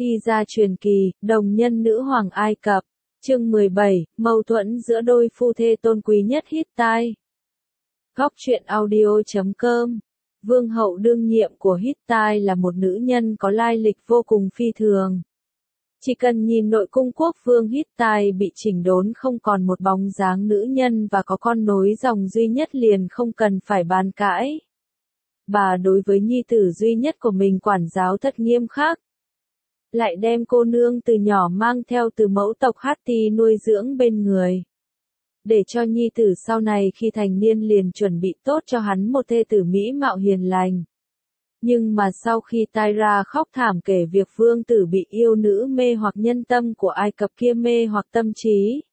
Y gia truyền kỳ, đồng nhân nữ hoàng Ai Cập. Chương 17, mâu thuẫn giữa đôi phu thê tôn quý nhất Hittite. Góc truyện audio.com. Vương hậu đương nhiệm của Hittite là một nữ nhân có lai lịch vô cùng phi thường. Chỉ cần nhìn nội cung quốc vương Hittite bị chỉnh đốn không còn một bóng dáng nữ nhân và có con nối dòng duy nhất liền không cần phải bàn cãi. Bà đối với nhi tử duy nhất của mình quản giáo thật nghiêm khắc. Lại đem cô nương từ nhỏ mang theo từ mẫu tộc Hatti nuôi dưỡng bên người. Để cho nhi tử sau này khi thành niên liền chuẩn bị tốt cho hắn một thê tử mỹ mạo hiền lành. Nhưng mà sau khi Tyra khóc thảm kể việc vương tử bị yêu nữ mê hoặc nhân tâm của Ai Cập kia mê hoặc tâm trí.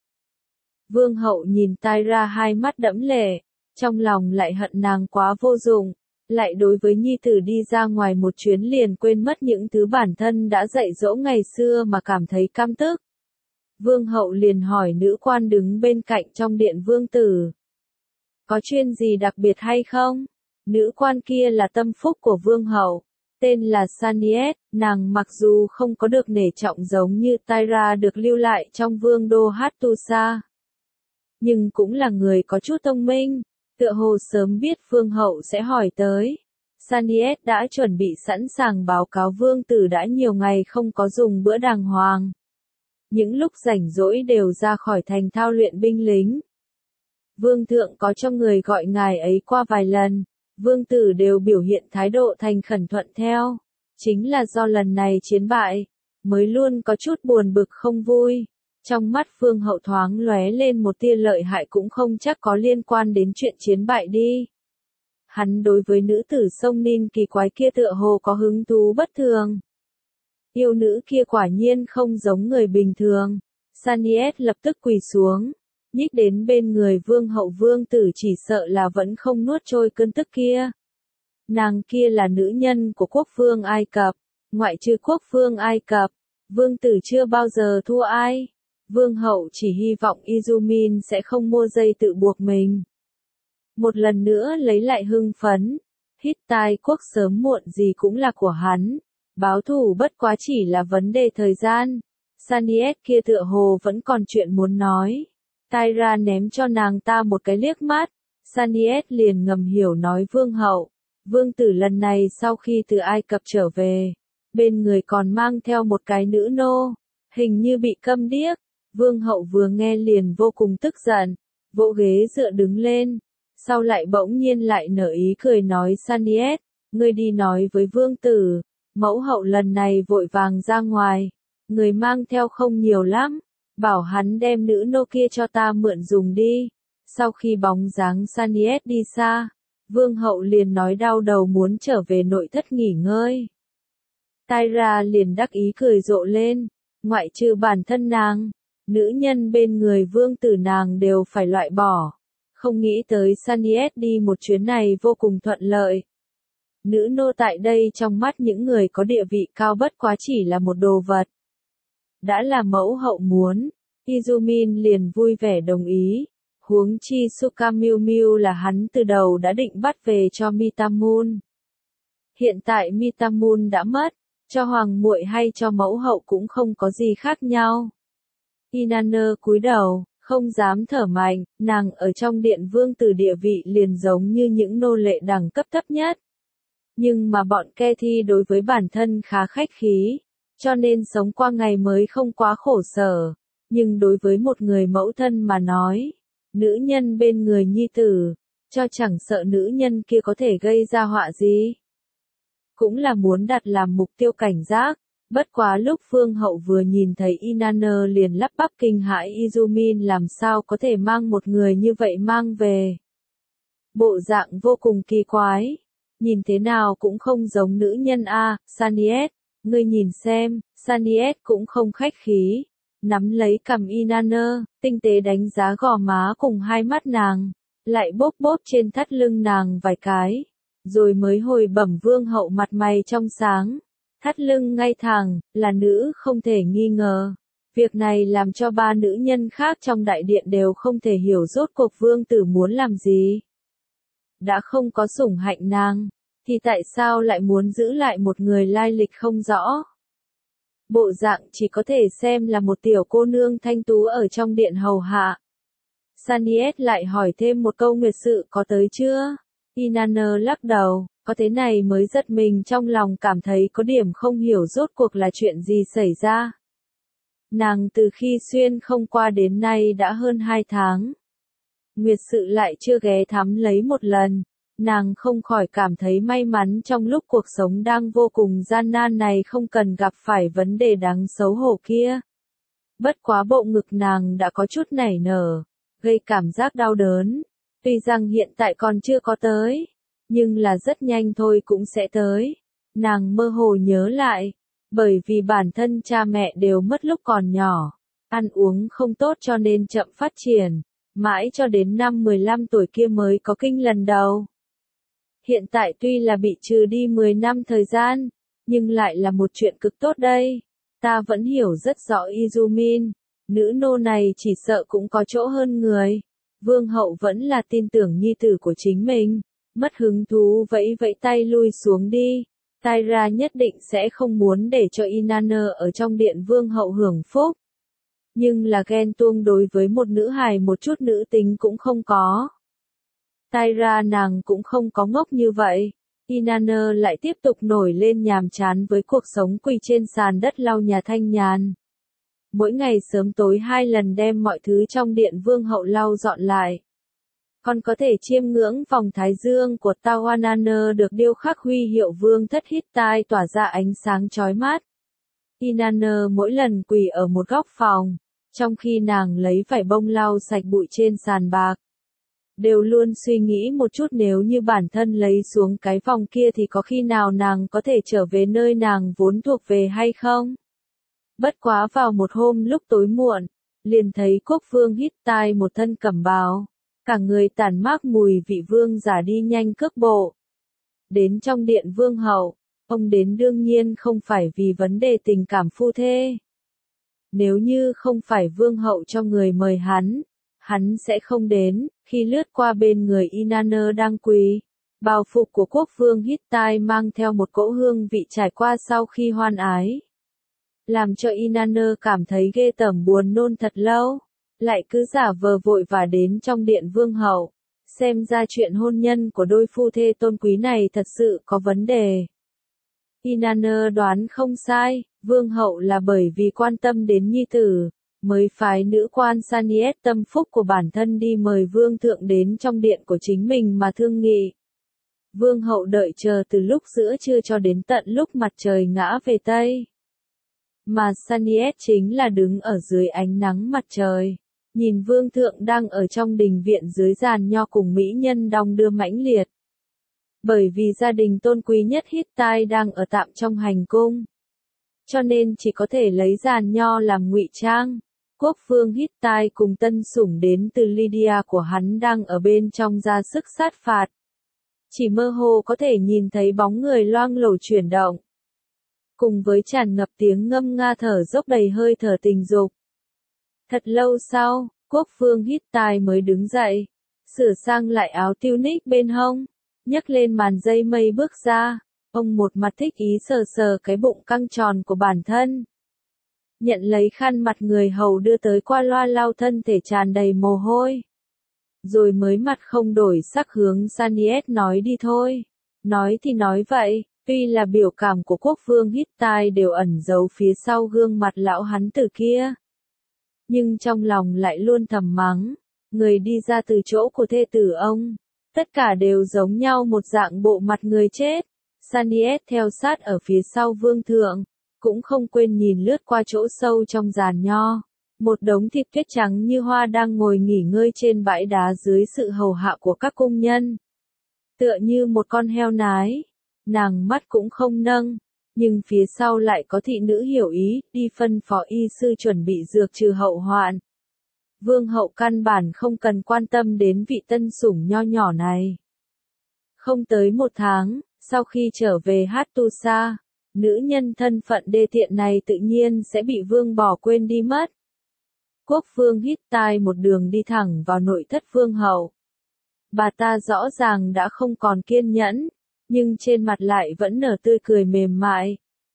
Vương hậu nhìn Tyra hai mắt đẫm lệ, trong lòng lại hận nàng quá vô dụng. Lại đối với nhi tử đi ra ngoài một chuyến liền quên mất những thứ bản thân đã dạy dỗ ngày xưa mà cảm thấy căm tức. Vương hậu liền hỏi nữ quan đứng bên cạnh trong điện vương tử. Có chuyện gì đặc biệt hay không? Nữ quan kia là tâm phúc của vương hậu, tên là Saniet, nàng mặc dù không có được nể trọng giống như Tyra được lưu lại trong vương đô Hattusa. Nhưng cũng là người có chút thông minh. Tựa hồ sớm biết vương hậu sẽ hỏi tới. Saniet đã chuẩn bị sẵn sàng báo cáo vương tử đã nhiều ngày không có dùng bữa đàng hoàng. Những lúc rảnh rỗi đều ra khỏi thành thao luyện binh lính. Vương thượng có cho người gọi ngài ấy qua vài lần, vương tử đều biểu hiện thái độ thành khẩn thuận theo. Chính là do lần này chiến bại, mới luôn có chút buồn bực không vui. Trong mắt vương hậu thoáng lóe lên một tia lợi hại cũng không chắc có liên quan đến chuyện chiến bại đi. Hắn đối với nữ tử sông Ninh kỳ quái kia tựa hồ có hứng thú bất thường. Yêu nữ kia quả nhiên không giống người bình thường. Saniet lập tức quỳ xuống, nhích đến bên người vương hậu vương tử chỉ sợ là vẫn không nuốt trôi cơn tức kia. Nàng kia là nữ nhân của quốc vương Ai Cập, ngoại trừ quốc vương Ai Cập, vương tử chưa bao giờ thua ai. Vương hậu chỉ hy vọng Izumin sẽ không mua dây tự buộc mình. Một lần nữa lấy lại hưng phấn. Hittite quốc sớm muộn gì cũng là của hắn. Báo thù bất quá chỉ là vấn đề thời gian. Saniet kia tựa hồ vẫn còn chuyện muốn nói. Tyra ném cho nàng ta một cái liếc mắt. Saniet liền ngầm hiểu nói vương hậu. Vương tử lần này sau khi từ Ai Cập trở về, bên người còn mang theo một cái nữ nô. Hình như bị câm điếc. Vương hậu vừa nghe liền vô cùng tức giận, vỗ ghế dựa đứng lên, sau lại bỗng nhiên lại nở ý cười nói Saniet, ngươi đi nói với vương tử, mẫu hậu lần này vội vàng ra ngoài, người mang theo không nhiều lắm, bảo hắn đem nữ nô kia cho ta mượn dùng đi. Sau khi bóng dáng Saniet đi xa, vương hậu liền nói đau đầu muốn trở về nội thất nghỉ ngơi. Tyra liền đắc ý cười rộ lên, ngoại trừ bản thân nàng. Nữ nhân bên người vương tử nàng đều phải loại bỏ. Không nghĩ tới Saniet đi một chuyến này vô cùng thuận lợi. Nữ nô tại đây trong mắt những người có địa vị cao bất quá chỉ là một đồ vật. Đã là mẫu hậu muốn, Izumin liền vui vẻ đồng ý. Huống chi Sukamilmiu là hắn từ đầu đã định bắt về cho Mitamun. Hiện tại Mitamun đã mất, cho hoàng muội hay cho mẫu hậu cũng không có gì khác nhau. Inanna cúi đầu, không dám thở mạnh, nàng ở trong điện vương tử địa vị liền giống như những nô lệ đẳng cấp thấp nhất. Nhưng mà bọn Kethi đối với bản thân khá khách khí, cho nên sống qua ngày mới không quá khổ sở. Nhưng đối với một người mẫu thân mà nói, nữ nhân bên người nhi tử, cho chẳng sợ nữ nhân kia có thể gây ra họa gì. Cũng là muốn đặt làm mục tiêu cảnh giác. Bất quá lúc vương hậu vừa nhìn thấy Inanna liền lắp bắp kinh hãi Izumin làm sao có thể mang một người như vậy mang về. Bộ dạng vô cùng kỳ quái. Nhìn thế nào cũng không giống nữ nhân a. Saniet, ngươi nhìn xem, Saniet cũng không khách khí. Nắm lấy cằm Inanna, tinh tế đánh giá gò má cùng hai mắt nàng, lại bóp bóp trên thắt lưng nàng vài cái. Rồi mới hồi bẩm vương hậu mặt mày trong sáng. Thắt lưng ngay thẳng, là nữ không thể nghi ngờ. Việc này làm cho ba nữ nhân khác trong đại điện đều không thể hiểu rốt cuộc vương tử muốn làm gì. Đã không có sủng hạnh nàng, thì tại sao lại muốn giữ lại một người lai lịch không rõ? bộ dạng chỉ có thể xem là một tiểu cô nương thanh tú ở trong điện hầu hạ. Saniet lại hỏi thêm một câu nguyệt sự có tới chưa? Inanna lắc đầu, có thế này mới giật mình trong lòng cảm thấy có điểm không hiểu rốt cuộc là chuyện gì xảy ra. Nàng từ khi xuyên không qua đến nay đã hơn 2 tháng. Nguyệt sự lại chưa ghé thăm lấy một lần. Nàng không khỏi cảm thấy may mắn trong lúc cuộc sống đang vô cùng gian nan này không cần gặp phải vấn đề đáng xấu hổ kia. Bất quá bộ ngực nàng đã có chút nảy nở, gây cảm giác đau đớn. Tuy rằng hiện tại còn chưa có tới, nhưng là rất nhanh thôi cũng sẽ tới. Nàng mơ hồ nhớ lại, bởi vì bản thân cha mẹ đều mất lúc còn nhỏ, ăn uống không tốt cho nên chậm phát triển, mãi cho đến năm 15 tuổi kia mới có kinh lần đầu. Hiện tại tuy là bị trừ đi 10 năm thời gian, nhưng lại là một chuyện cực tốt đây. Ta vẫn hiểu rất rõ Izumin, nữ nô này chỉ sợ cũng có chỗ hơn người. Vương hậu vẫn là tin tưởng nhi tử của chính mình, mất hứng thú vẫy vẫy tay lui xuống đi. Taira nhất định sẽ không muốn để cho Inanna ở trong điện vương hậu hưởng phúc. Nhưng là ghen tuông đối với một nữ hài một chút nữ tính cũng không có. Taira nàng cũng không có ngốc như vậy. Inanna lại tiếp tục nổi lên nhàm chán với cuộc sống quỳ trên sàn đất lau nhà thanh nhàn. Mỗi ngày sớm tối 2 lần đem mọi thứ trong điện vương hậu lau dọn lại. Còn có thể chiêm ngưỡng vòng thái dương của Tawanana được điêu khắc huy hiệu vương thất Hittite tỏa ra ánh sáng chói mắt. Inanna mỗi lần quỳ ở một góc phòng, trong khi nàng lấy vải bông lau sạch bụi trên sàn bạc. Đều luôn suy nghĩ một chút nếu như bản thân lấy xuống cái vòng kia thì có khi nào nàng có thể trở về nơi nàng vốn thuộc về hay không? Bất quá vào một hôm lúc tối muộn, liền thấy quốc vương Hittite một thân cẩm bào, cả người tản mát mùi vị vương giả đi nhanh cước bộ. Đến trong điện vương hậu, ông đến đương nhiên không phải vì vấn đề tình cảm phu thê. Nếu như không phải vương hậu cho người mời hắn sẽ không đến. Khi lướt qua bên người Inanna đang quỳ, bào phục của quốc vương Hittite mang theo một cỗ hương vị trải qua sau khi hoan ái. Làm cho Inanna cảm thấy ghê tởm buồn nôn thật lâu, lại cứ giả vờ vội và đến trong điện vương hậu. Xem ra chuyện hôn nhân của đôi phu thê tôn quý này thật sự có vấn đề. Inanna đoán không sai, vương hậu là bởi vì quan tâm đến nhi tử, mới phái nữ quan Saniet tâm phúc của bản thân đi mời vương thượng đến trong điện của chính mình mà thương nghị. Vương hậu đợi chờ từ lúc giữa trưa cho đến tận lúc mặt trời ngã về Tây. Mà Saniet chính là đứng ở dưới ánh nắng mặt trời, nhìn vương thượng đang ở trong đình viện dưới giàn nho cùng mỹ nhân đong đưa mãnh liệt. Bởi vì gia đình tôn quý nhất Hittite đang ở tạm trong hành cung, cho nên chỉ có thể lấy giàn nho làm ngụy trang. Quốc vương Hittite cùng tân sủng đến từ Lydia của hắn đang ở bên trong ra sức sát phạt. Chỉ mơ hồ có thể nhìn thấy bóng người loang lổ chuyển động. Cùng với tràn ngập tiếng ngâm nga thở dốc đầy hơi thở tình dục. Thật lâu sau, quốc vương Hittite mới đứng dậy, sửa sang lại áo tunic bên hông, nhấc lên màn dây mây bước ra. Ông một mặt thích ý sờ sờ cái bụng căng tròn của bản thân. Nhận lấy khăn mặt người hầu đưa tới qua loa lau thân thể tràn đầy mồ hôi. Rồi mới mặt không đổi sắc hướng Saniet nói đi thôi. Nói thì nói vậy, tuy là biểu cảm của quốc vương Hittite đều ẩn giấu phía sau gương mặt lão hắn tử kia. Nhưng trong lòng lại luôn thầm mắng, người đi ra từ chỗ của thê tử ông. Tất cả đều giống nhau một dạng bộ mặt người chết. Saniet theo sát ở phía sau vương thượng, cũng không quên nhìn lướt qua chỗ sâu trong giàn nho. Một đống thịt tuyết trắng như hoa đang ngồi nghỉ ngơi trên bãi đá dưới sự hầu hạ của các cung nhân. Tựa như một con heo nái, nàng mắt cũng không nâng, nhưng phía sau lại có thị nữ hiểu ý, đi phân phó y sư chuẩn bị dược trừ hậu hoạn. Vương hậu căn bản không cần quan tâm đến vị tân sủng nho nhỏ này. Không tới 1 tháng, sau khi trở về Hattusa, nữ nhân thân phận đê tiện này tự nhiên sẽ bị vương bỏ quên đi mất. Quốc vương Hittite một đường đi thẳng vào nội thất vương hậu. Bà ta rõ ràng đã không còn kiên nhẫn, nhưng trên mặt lại vẫn nở tươi cười mềm mại,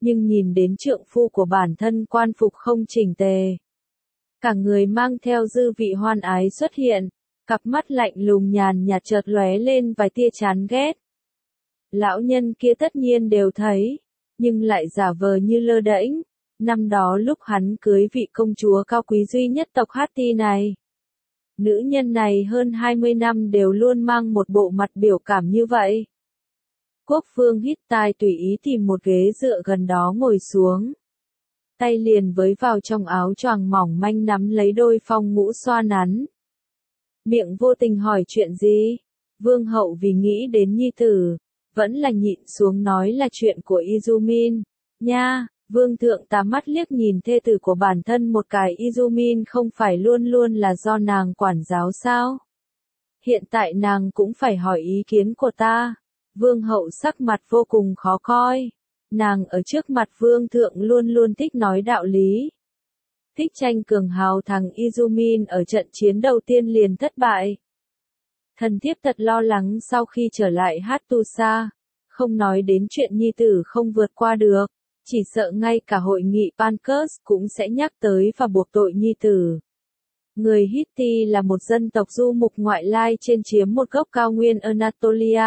nhưng nhìn đến trượng phu của bản thân quan phục không chỉnh tề. Cả người mang theo dư vị hoan ái xuất hiện, cặp mắt lạnh lùng nhàn nhạt chợt lóe lên vài tia chán ghét. Lão nhân kia tất nhiên đều thấy, nhưng lại giả vờ như lơ đễnh. Năm đó lúc hắn cưới vị công chúa cao quý duy nhất tộc Hatti này. Nữ nhân này hơn 20 năm đều luôn mang một bộ mặt biểu cảm như vậy. Quốc vương Hittite tùy ý tìm một ghế dựa gần đó ngồi xuống. Tay liền với vào trong áo choàng mỏng manh nắm lấy đôi phong ngũ xoa nắn. Miệng vô tình hỏi chuyện gì? Vương hậu vì nghĩ đến nhi tử, vẫn là nhịn xuống nói là chuyện của Izumin. Nha, vương thượng tá mắt liếc nhìn thê tử của bản thân một cái. Izumin không phải luôn luôn là do nàng quản giáo sao? Hiện tại nàng cũng phải hỏi ý kiến của ta. Vương hậu sắc mặt vô cùng khó coi. Nàng ở trước mặt vương thượng luôn luôn thích nói đạo lý. Thích tranh cường hào thằng Izumin ở trận chiến đầu tiên liền thất bại. Thần thiếp thật lo lắng sau khi trở lại Hattusa, không nói đến chuyện nhi tử không vượt qua được, chỉ sợ ngay cả hội nghị Pancus cũng sẽ nhắc tới và buộc tội nhi tử. Người Hitti là một dân tộc du mục ngoại lai trên chiếm một gốc cao nguyên Anatolia.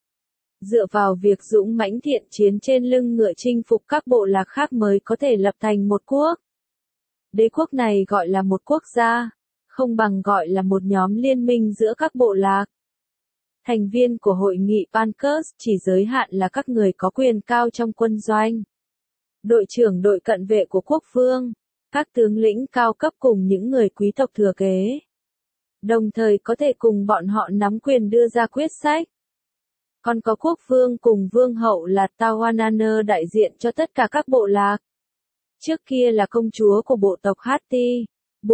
Dựa vào việc dũng mãnh thiện chiến trên lưng ngựa chinh phục các bộ lạc khác mới có thể lập thành một quốc. Đế quốc này gọi là một quốc gia, không bằng gọi là một nhóm liên minh giữa các bộ lạc. Thành viên của hội nghị Pancus chỉ giới hạn là các người có quyền cao trong quân doanh. Đội trưởng đội cận vệ của quốc vương, các tướng lĩnh cao cấp cùng những người quý tộc thừa kế. Đồng thời có thể cùng bọn họ nắm quyền đưa ra quyết sách. Còn có quốc vương cùng vương hậu là Tawananner đại diện cho tất cả các bộ lạc. Trước kia là công chúa của bộ tộc Hatti.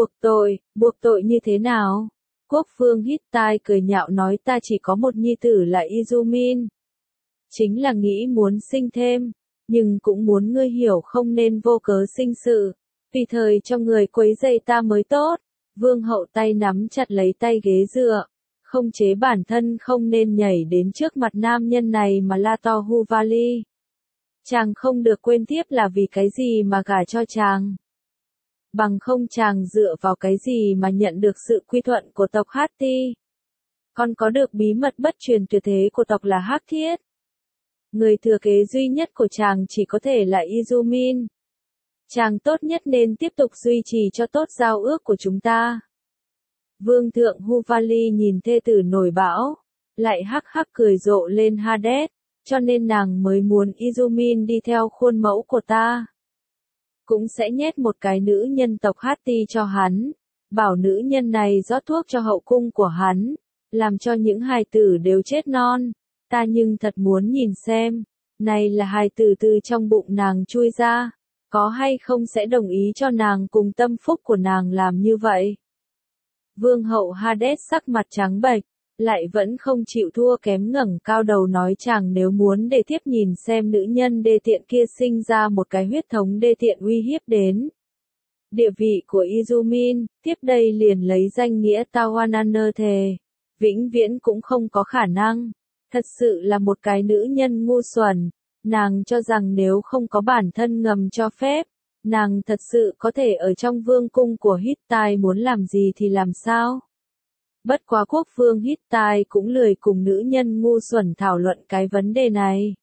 Buộc tội như thế nào? Quốc vương Hittite cười nhạo nói ta chỉ có một nhi tử là Izumin. Chính là nghĩ muốn sinh thêm, nhưng cũng muốn ngươi hiểu không nên vô cớ sinh sự, tùy thời cho người quấy rầy ta mới tốt. Vương hậu tay nắm chặt lấy tay ghế dựa, không chế bản thân không nên nhảy đến trước mặt nam nhân này mà la to Huvali. Chàng không được quên tiếp là vì cái gì mà gả cho chàng. Bằng không chàng dựa vào cái gì mà nhận được sự quy thuận của tộc Hatti. Còn có được bí mật bất truyền tuyệt thế của tộc là Hắc Thiết. Người thừa kế duy nhất của chàng chỉ có thể là Izumin. Chàng tốt nhất nên tiếp tục duy trì cho tốt giao ước của chúng ta. Vương thượng Huvali nhìn thê tử nổi bão, lại hắc hắc cười rộ lên Hades, cho nên nàng mới muốn Izumin đi theo khuôn mẫu của ta. Cũng sẽ nhét một cái nữ nhân tộc Hatti cho hắn, bảo nữ nhân này rót thuốc cho hậu cung của hắn, làm cho những hài tử đều chết non. Ta nhưng thật muốn nhìn xem, này là hài tử từ trong bụng nàng chui ra, có hay không sẽ đồng ý cho nàng cùng tâm phúc của nàng làm như vậy. Vương hậu Hades sắc mặt trắng bệch, lại vẫn không chịu thua kém ngẩng cao đầu nói chàng nếu muốn để tiếp nhìn xem nữ nhân đê tiện kia sinh ra một cái huyết thống đê tiện uy hiếp đến địa vị của Izumin, tiếp đây liền lấy danh nghĩa Tawananner thề, vĩnh viễn cũng không có khả năng. Thật sự là một cái nữ nhân ngu xuẩn, nàng cho rằng nếu không có bản thân ngầm cho phép, nàng thật sự có thể ở trong vương cung của Hittite muốn làm gì thì làm sao. Bất quá quốc vương Hittite cũng lười cùng nữ nhân ngu xuẩn thảo luận cái vấn đề này.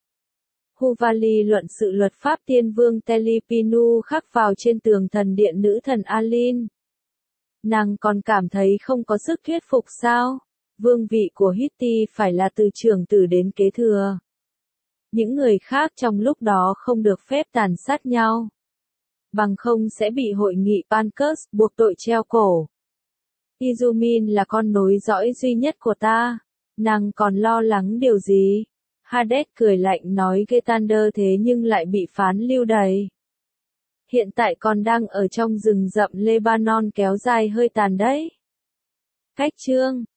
Huvali luận sự luật pháp tiên vương Telipinu khắc vào trên tường thần điện nữ thần Alin. Nàng còn cảm thấy không có sức thuyết phục sao? Vương vị của Hitti phải là từ trưởng tử đến kế thừa. Những người khác trong lúc đó không được phép tàn sát nhau. Bằng không sẽ bị hội nghị Pancus buộc tội treo cổ. Izumin là con nối dõi duy nhất của ta. Nàng còn lo lắng điều gì? Hades cười lạnh nói Getander thế nhưng lại bị phán lưu đày. Hiện tại còn đang ở trong rừng rậm Lebanon kéo dài hơi tàn đấy. Cách chương